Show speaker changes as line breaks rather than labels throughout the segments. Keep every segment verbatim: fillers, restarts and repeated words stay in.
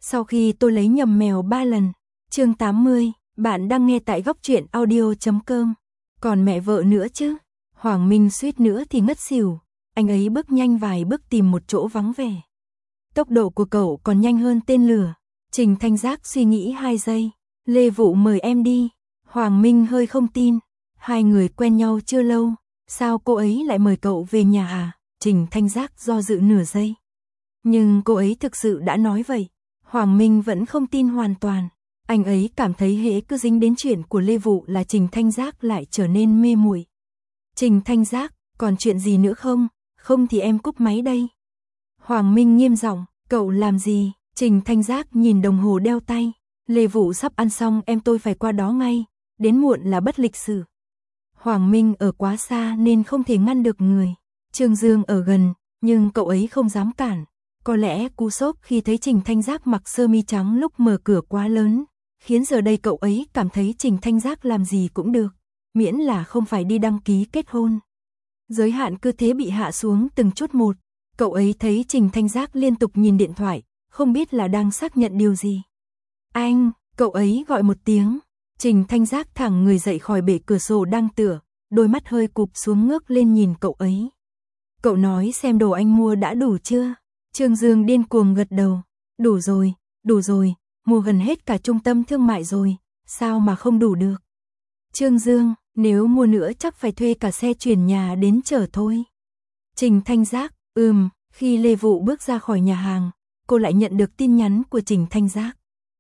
Sau khi tôi lấy nhầm mèo ba lần. Chương tám mươi, bạn đang nghe tại góc truyện audio chấm com. Còn mẹ vợ nữa chứ? Hoàng Minh suýt nữa thì ngất xỉu, anh ấy bước nhanh vài bước tìm một chỗ vắng vẻ. Tốc độ của cậu còn nhanh hơn tên lửa. Trình Thanh Giác suy nghĩ hai giây. Lê Vụ mời em đi. Hoàng Minh hơi không tin. Hai người quen nhau chưa lâu, sao cô ấy lại mời cậu về nhà à? Trình Thanh Giác do dự nửa giây. Nhưng cô ấy thực sự đã nói vậy. Hoàng Minh vẫn không tin hoàn toàn. Anh ấy cảm thấy hễ cứ dính đến chuyện của Lê Vụ là Trình Thanh Giác lại trở nên mê muội. Trình Thanh Giác, còn chuyện gì nữa không? Không thì em cúp máy đây. Hoàng Minh nghiêm giọng, cậu làm gì? Trình Thanh Giác nhìn đồng hồ đeo tay. Lê Vụ sắp ăn xong, em tôi phải qua đó ngay. Đến muộn là bất lịch sự. Hoàng Minh ở quá xa nên không thể ngăn được người. Trương Dương ở gần, nhưng cậu ấy không dám cản. Có lẽ cú sốc khi thấy Trình Thanh Giác mặc sơ mi trắng lúc mở cửa quá lớn, khiến giờ đây cậu ấy cảm thấy Trình Thanh Giác làm gì cũng được, miễn là không phải đi đăng ký kết hôn. Giới hạn cứ thế bị hạ xuống từng chút một. Cậu ấy thấy Trình Thanh Giác liên tục nhìn điện thoại, không biết là đang xác nhận điều gì. Anh, cậu ấy gọi một tiếng. Trình Thanh Giác thẳng người dậy khỏi bệ cửa sổ đang tựa, đôi mắt hơi cụp xuống ngước lên nhìn cậu ấy. Cậu nói xem đồ anh mua đã đủ chưa? Trương Dương điên cuồng gật đầu. Đủ rồi, đủ rồi, mua gần hết cả trung tâm thương mại rồi, sao mà không đủ được? Trương Dương, nếu mua nữa chắc phải thuê cả xe chuyển nhà đến chở thôi. Trình Thanh Giác, ừm, khi Lê Vụ bước ra khỏi nhà hàng, cô lại nhận được tin nhắn của Trình Thanh Giác.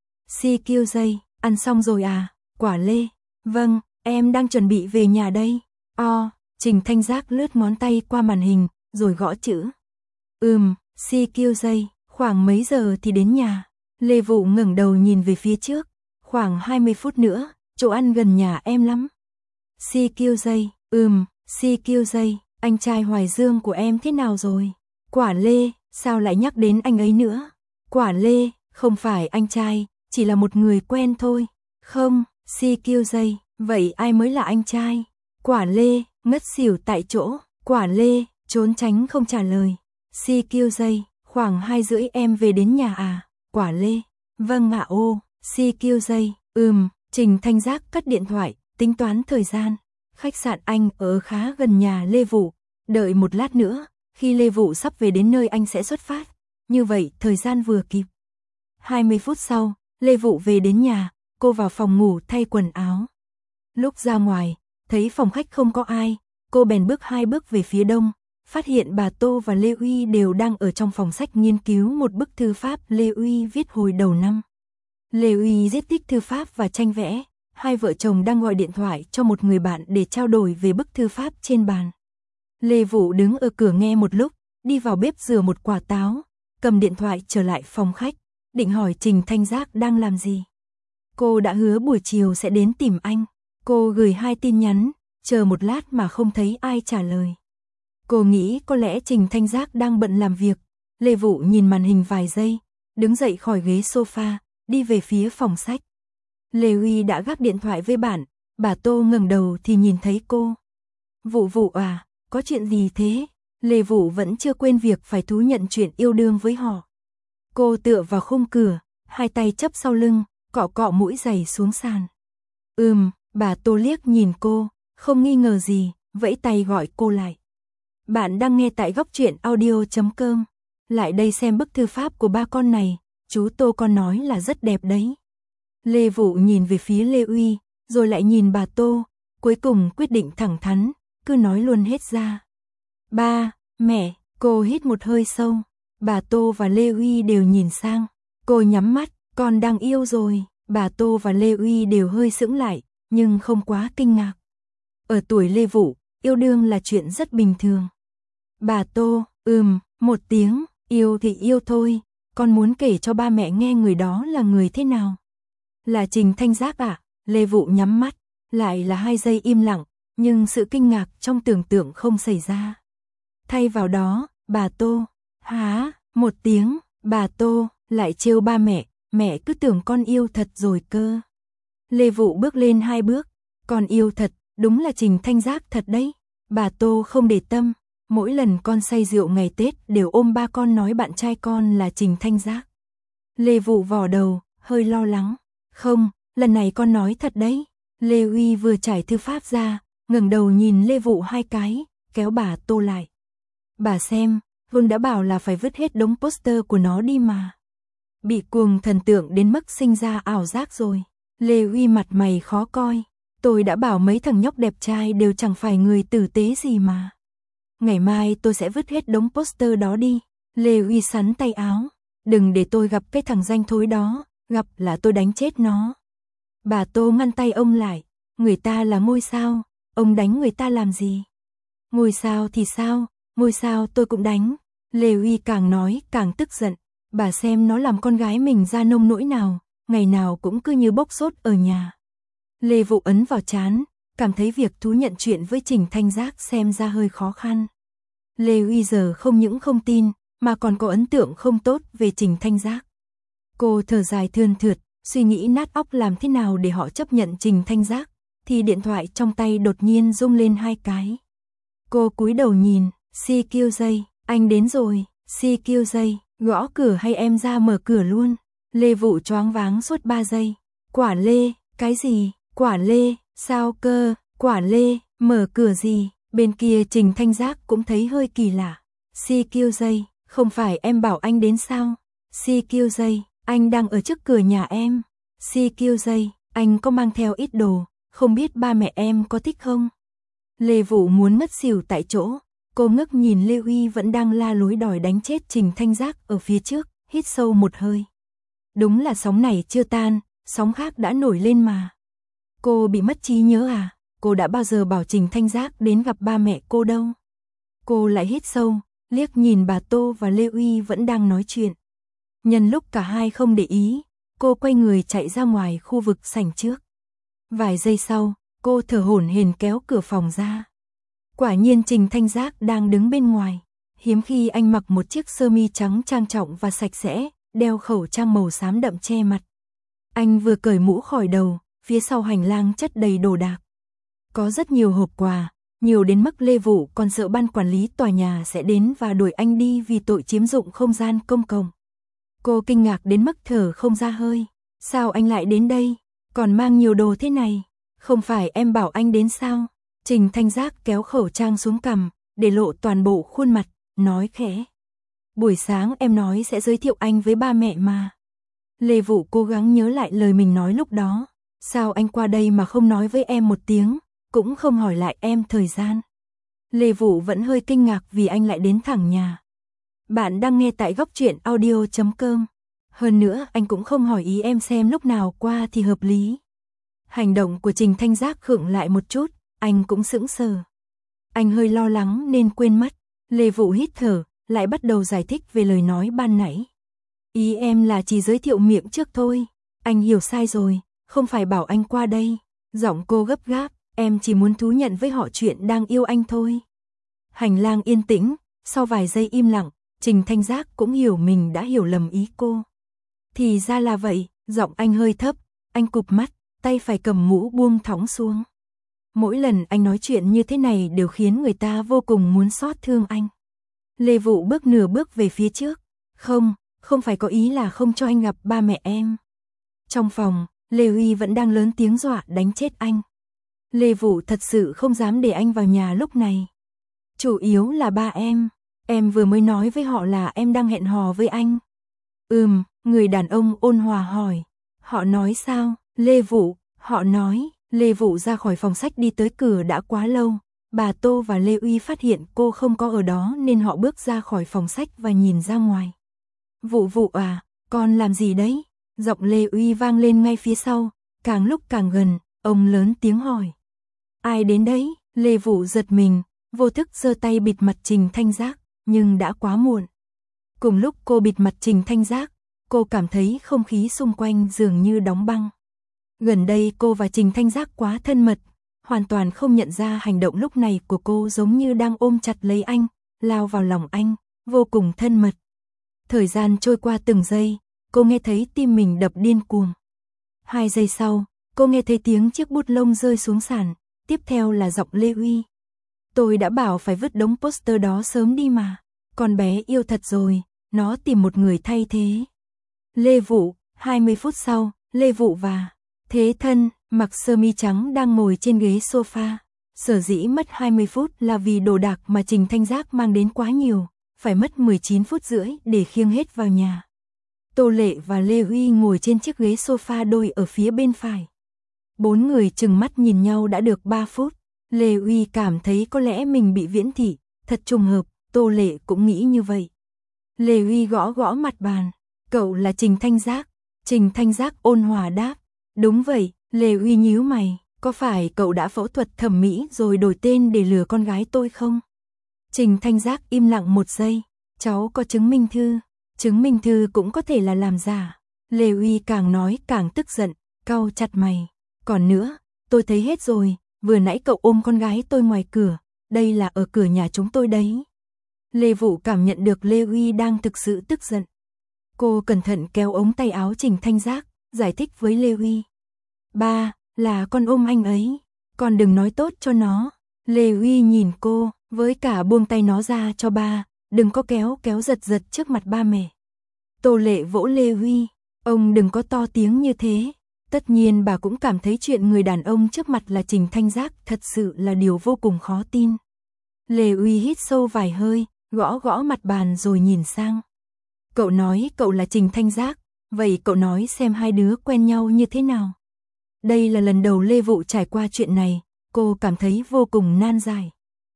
xê quy gi, ăn xong rồi à? Quả Lê, vâng, em đang chuẩn bị về nhà đây. O, Trình Thanh Giác lướt ngón tay qua màn hình, rồi gõ chữ. Ừm, xê quy gi, khoảng mấy giờ thì đến nhà? Lê Vụ ngẩng đầu nhìn về phía trước. Khoảng hai mươi phút nữa, chỗ ăn gần nhà em lắm. xê quy gi, ừm, xê quy gi, anh trai Hoài Dương của em thế nào rồi? Quả Lê, sao lại nhắc đến anh ấy nữa? Quả Lê, không phải anh trai, chỉ là một người quen thôi. Không, xê quy gi, vậy ai mới là anh trai? Quả Lê, ngất xỉu tại chỗ. Quả Lê, trốn tránh không trả lời. xê quy gi, khoảng hai rưỡi em về đến nhà à? Quả Lê, vâng ạ. Ô, xê quy gi, ừm, Trình Thanh Giác cất điện thoại, tính toán thời gian. Khách sạn anh ở khá gần nhà Lê Vụ. Đợi một lát nữa, khi Lê Vụ sắp về đến nơi anh sẽ xuất phát. Như vậy thời gian vừa kịp. hai mươi phút sau, Lê Vụ về đến nhà, cô vào phòng ngủ thay quần áo. Lúc ra ngoài, thấy phòng khách không có ai, cô bèn bước hai bước về phía đông, phát hiện bà Tô và Lê Uy đều đang ở trong phòng sách nghiên cứu một bức thư pháp Lê Uy viết hồi đầu năm. Lê Uy rất thích thư pháp và tranh vẽ, hai vợ chồng đang gọi điện thoại cho một người bạn để trao đổi về bức thư pháp trên bàn. Lê Vụ đứng ở cửa nghe một lúc, đi vào bếp rửa một quả táo, cầm điện thoại trở lại phòng khách, định hỏi Trình Thanh Giác đang làm gì. Cô đã hứa buổi chiều sẽ đến tìm anh. Cô gửi hai tin nhắn, chờ một lát mà không thấy ai trả lời. Cô nghĩ có lẽ Trình Thanh Giác đang bận làm việc. Lê Vụ nhìn màn hình vài giây, đứng dậy khỏi ghế sofa, đi về phía phòng sách. Lê Uy đã gác điện thoại với bạn, bà Tô ngẩng đầu thì nhìn thấy cô. Vụ Vụ à, có chuyện gì thế? Lê Vụ vẫn chưa quên việc phải thú nhận chuyện yêu đương với họ. Cô tựa vào khung cửa, hai tay chấp sau lưng, cọ cọ mũi giày xuống sàn. Ừm, bà Tô liếc nhìn cô, không nghi ngờ gì, vẫy tay gọi cô lại. Bạn đang nghe tại góc truyện audio chấm com. Lại đây xem bức thư pháp của ba con này, chú Tô con nói là rất đẹp đấy. Lê Vụ nhìn về phía Lê Uy, rồi lại nhìn bà Tô, cuối cùng quyết định thẳng thắn, cứ nói luôn hết ra. Ba, mẹ, cô hít một hơi sâu. Bà Tô và Lê Uy đều nhìn sang. Cô nhắm mắt, con đang yêu rồi. Bà Tô và Lê Uy đều hơi sững lại, nhưng không quá kinh ngạc. Ở tuổi Lê Vụ, yêu đương là chuyện rất bình thường. Bà Tô, ừm, một tiếng, yêu thì yêu thôi, con muốn kể cho ba mẹ nghe người đó là người thế nào. Là Trình Thanh Giác à? Lê Vụ nhắm mắt, lại là hai giây im lặng, nhưng sự kinh ngạc trong tưởng tượng không xảy ra. Thay vào đó, bà Tô, há, một tiếng, bà Tô, lại trêu ba mẹ, mẹ cứ tưởng con yêu thật rồi cơ. Lê Vụ bước lên hai bước, con yêu thật, đúng là Trình Thanh Giác thật đấy. Bà Tô không để tâm, mỗi lần con say rượu ngày Tết đều ôm ba con nói bạn trai con là Trình Thanh Giác. Lê Vũ vò đầu, hơi lo lắng. Không, lần này con nói thật đấy. Lê Uy vừa trải thư pháp ra, ngẩng đầu nhìn Lê Vũ hai cái, kéo bà Tô lại. Bà xem, Vương đã bảo là phải vứt hết đống poster của nó đi mà. Bị cuồng thần tượng đến mức sinh ra ảo giác rồi. Lê Uy mặt mày khó coi. Tôi đã bảo mấy thằng nhóc đẹp trai đều chẳng phải người tử tế gì mà. Ngày mai tôi sẽ vứt hết đống poster đó đi. Lê Uy sắn tay áo. Đừng để tôi gặp cái thằng danh thối đó, gặp là tôi đánh chết nó. Bà Tô ngăn tay ông lại. Người ta là ngôi sao, ông đánh người ta làm gì? Ngôi sao thì sao, ngôi sao tôi cũng đánh. Lê Uy càng nói càng tức giận. Bà xem nó làm con gái mình ra nông nỗi nào, ngày nào cũng cứ như bốc sốt ở nhà. Lê Vũ ấn vào trán, cảm thấy việc thú nhận chuyện với Trình Thanh Giác xem ra hơi khó khăn. Lê Uy giờ không những không tin, mà còn có ấn tượng không tốt về Trình Thanh Giác. Cô thở dài thườn thượt, suy nghĩ nát óc làm thế nào để họ chấp nhận Trình Thanh Giác, thì điện thoại trong tay đột nhiên rung lên hai cái. Cô cúi đầu nhìn, xê quy giây, anh đến rồi, xê quy giây, gõ cửa hay em ra mở cửa luôn. Lê Vũ choáng váng suốt ba giây. Quả Lê, cái gì, Quả Lê, sao cơ, Quả Lê, mở cửa gì, bên kia Trình Thanh Giác cũng thấy hơi kỳ lạ. xê quy giây, không phải em bảo anh đến sao? xê quy giây, anh đang ở trước cửa nhà em. xê quy giây, anh có mang theo ít đồ, không biết ba mẹ em có thích không? Lê Vũ muốn ngất xỉu tại chỗ, cô ngước nhìn Lê Uy vẫn đang la lối đòi đánh chết Trình Thanh Giác ở phía trước, hít sâu một hơi. Đúng là sóng này chưa tan, sóng khác đã nổi lên mà. Cô bị mất trí nhớ à? Cô đã bao giờ bảo Trình Thanh Giác đến gặp ba mẹ cô đâu? Cô lại hít sâu, liếc nhìn bà Tô và Lê Uy vẫn đang nói chuyện. Nhân lúc cả hai không để ý, cô quay người chạy ra ngoài khu vực sảnh trước. Vài giây sau, cô thở hổn hển kéo cửa phòng ra. Quả nhiên Trình Thanh Giác đang đứng bên ngoài. Hiếm khi anh mặc một chiếc sơ mi trắng trang trọng và sạch sẽ, đeo khẩu trang màu xám đậm che mặt. Anh vừa cởi mũ khỏi đầu, phía sau hành lang chất đầy đồ đạc. Có rất nhiều hộp quà, nhiều đến mức Lê Vũ còn sợ ban quản lý tòa nhà sẽ đến và đuổi anh đi vì tội chiếm dụng không gian công cộng. Cô kinh ngạc đến mức thở không ra hơi. Sao anh lại đến đây? Còn mang nhiều đồ thế này? Không phải em bảo anh đến sao? Trình Thanh Giác kéo khẩu trang xuống cằm, để lộ toàn bộ khuôn mặt, nói khẽ. Buổi sáng em nói sẽ giới thiệu anh với ba mẹ mà. Lê Vũ cố gắng nhớ lại lời mình nói lúc đó. Sao anh qua đây mà không nói với em một tiếng, cũng không hỏi lại em thời gian. Lê Vũ vẫn hơi kinh ngạc vì anh lại đến thẳng nhà. Bạn đang nghe tại góc truyện audio chấm com. Hơn nữa anh cũng không hỏi ý em xem lúc nào qua thì hợp lý. Hành động của Trình Thanh Giác khựng lại một chút, anh cũng sững sờ. Anh hơi lo lắng nên quên mất. Lê Vũ hít thở, lại bắt đầu giải thích về lời nói ban nãy. Ý em là chỉ giới thiệu miệng trước thôi. Anh hiểu sai rồi, không phải bảo anh qua đây. Giọng cô gấp gáp, em chỉ muốn thú nhận với họ chuyện đang yêu anh thôi. Hành lang yên tĩnh, sau vài giây im lặng, Trình Thanh Giác cũng hiểu mình đã hiểu lầm ý cô. Thì ra là vậy, giọng anh hơi thấp, anh cụp mắt, tay phải cầm mũ buông thõng xuống. Mỗi lần anh nói chuyện như thế này đều khiến người ta vô cùng muốn xót thương anh. Lê Vũ bước nửa bước về phía trước. Không, không phải có ý là không cho anh gặp ba mẹ em. Trong phòng, Lê Uy vẫn đang lớn tiếng dọa đánh chết anh. Lê Vũ thật sự không dám để anh vào nhà lúc này. Chủ yếu là ba em. Em vừa mới nói với họ là em đang hẹn hò với anh. Ừm, người đàn ông ôn hòa hỏi. Họ nói sao? Lê Vũ, họ nói. Lê Vũ ra khỏi phòng sách đi tới cửa đã quá lâu. Bà Tô và Lê Uy phát hiện cô không có ở đó nên họ bước ra khỏi phòng sách và nhìn ra ngoài. Vũ Vũ à, con làm gì đấy? Giọng Lê Uy vang lên ngay phía sau, càng lúc càng gần, ông lớn tiếng hỏi. Ai đến đấy? Lê Vũ giật mình, vô thức giơ tay bịt mặt Trình Thanh Giác, nhưng đã quá muộn. Cùng lúc cô bịt mặt Trình Thanh Giác, cô cảm thấy không khí xung quanh dường như đóng băng. Gần đây cô và Trình Thanh Giác quá thân mật, hoàn toàn không nhận ra hành động lúc này của cô giống như đang ôm chặt lấy anh, lao vào lòng anh, vô cùng thân mật. Thời gian trôi qua từng giây, cô nghe thấy tim mình đập điên cuồng. Hai giây sau, cô nghe thấy tiếng chiếc bút lông rơi xuống sàn, tiếp theo là giọng Lê Uy. Tôi đã bảo phải vứt đống poster đó sớm đi mà, con bé yêu thật rồi, nó tìm một người thay thế. Lê Vũ, hai mươi phút sau, Lê Vũ và Thế Thân, mặc sơ mi trắng đang ngồi trên ghế sofa. Sở dĩ mất hai mươi phút là vì đồ đạc mà Trình Thanh Giác mang đến quá nhiều, phải mất mười chín phút rưỡi để khiêng hết vào nhà. Tô Lệ và Lê Huy ngồi trên chiếc ghế sofa đôi ở phía bên phải. Bốn người chừng mắt nhìn nhau đã được ba phút. Lê Huy cảm thấy có lẽ mình bị viễn thị, thật trùng hợp, Tô Lệ cũng nghĩ như vậy. Lê Huy gõ gõ mặt bàn, cậu là Trình Thanh Giác. Trình Thanh Giác ôn hòa đáp, đúng vậy. Lê Huy nhíu mày, có phải cậu đã phẫu thuật thẩm mỹ rồi đổi tên để lừa con gái tôi không? Trình Thanh Giác im lặng một giây, cháu có chứng minh thư, chứng minh thư cũng có thể là làm giả. Lê Huy càng nói càng tức giận, cau chặt mày, còn nữa, tôi thấy hết rồi, vừa nãy cậu ôm con gái tôi ngoài cửa, đây là ở cửa nhà chúng tôi đấy. Lê Vũ cảm nhận được Lê Huy đang thực sự tức giận. Cô cẩn thận kéo ống tay áo Trình Thanh Giác, giải thích với Lê Huy. Ba, là con ôm anh ấy, con đừng nói tốt cho nó. Lê Huy nhìn cô, với cả buông tay nó ra cho ba, đừng có kéo kéo giật giật trước mặt ba mẹ. Tô Lệ vỗ Lê Huy, ông đừng có to tiếng như thế. Tất nhiên bà cũng cảm thấy chuyện người đàn ông trước mặt là Trình Thanh Giác thật sự là điều vô cùng khó tin. Lê Huy hít sâu vài hơi, gõ gõ mặt bàn rồi nhìn sang. Cậu nói cậu là Trình Thanh Giác, vậy cậu nói xem hai đứa quen nhau như thế nào? Đây là lần đầu Lê Vũ trải qua chuyện này, cô cảm thấy vô cùng nan giải.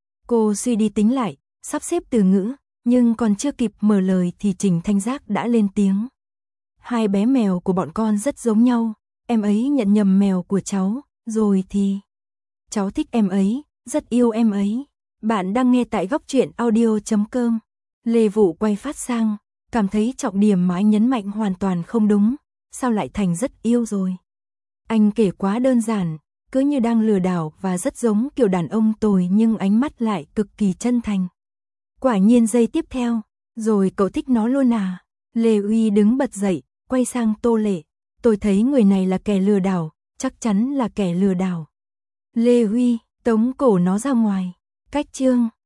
Cô suy đi tính lại, sắp xếp từ ngữ, nhưng còn chưa kịp mở lời thì Trình Thanh Giác đã lên tiếng. Hai bé mèo của bọn con rất giống nhau, em ấy nhận nhầm mèo của cháu, rồi thì... Cháu thích em ấy, rất yêu em ấy. Bạn đang nghe tại góc truyện audio chấm com. Lê Vũ quay phát sang, cảm thấy trọng điểm mà anh nhấn mạnh hoàn toàn không đúng, sao lại thành rất yêu rồi. Anh kể quá đơn giản, cứ như đang lừa đảo và rất giống kiểu đàn ông tồi nhưng ánh mắt lại cực kỳ chân thành. Quả nhiên giây tiếp theo, rồi cậu thích nó luôn à? Lê Huy đứng bật dậy, quay sang Tô Lệ. Tôi thấy người này là kẻ lừa đảo, chắc chắn là kẻ lừa đảo. Lê Huy, tống cổ nó ra ngoài. Cách chương